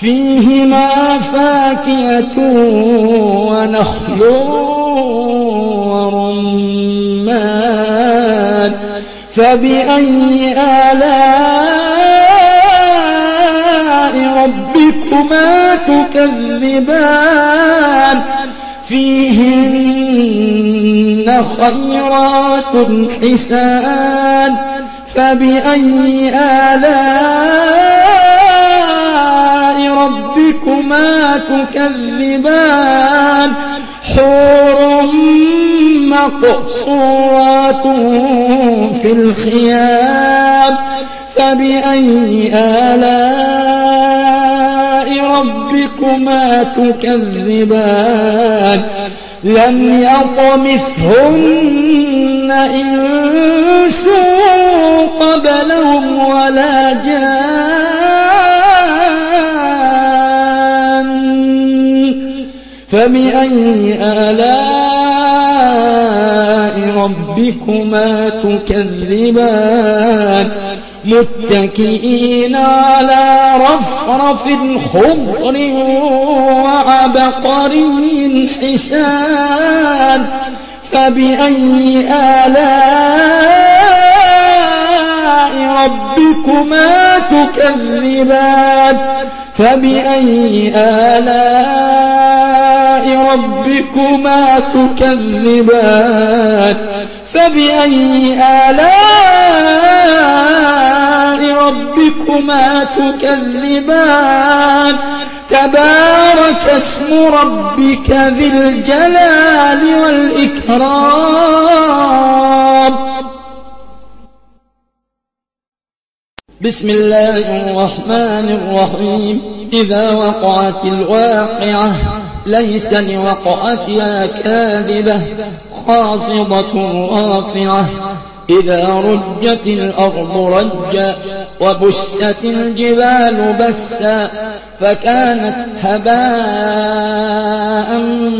فيهما فاكهة ونخل ورمان فبأي آلاء ربكما تكذبان فيهن خيرات حسان فبأي آلاء ربكما تكذبان حور مقصورات في الخيام فبأي آلاء ربكما تكذبان لم يطمثهن إنس قبلهم ولا جان فبأي آلاء ربكما تكذبان متكئين على رفرف خضر وعبقري حسان فبأي آلاء ربكما تكذبان فبأي آلاء ربكما تكذبان فبأي آلاء ربكما تكذبان تبارك اسم ربك ذي الجلال والإكرام بسم الله الرحمن الرحيم إذا وقعت الواقعة ليس لوقعتها كاذبة خافضة رافعة إذا رجت الأرض رجا وبست الجبال بسا فكانت هباء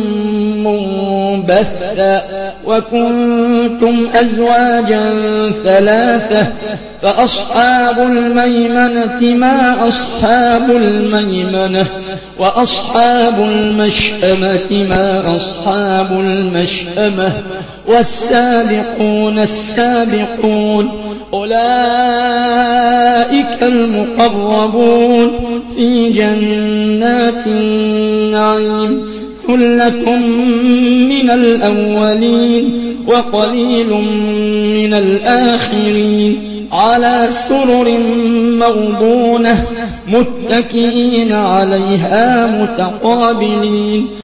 منبثا وكنتم أزواجا ثلاثة فأصحاب الميمنة ما أصحاب الميمنة وأصحاب المشأمة ما أصحاب المشأمة والسابقون السابقون أولئك المقربون في جنات النعيم ثلة من الأولين وقليل من الآخرين على سرر موضونة متكئين عليها متقابلين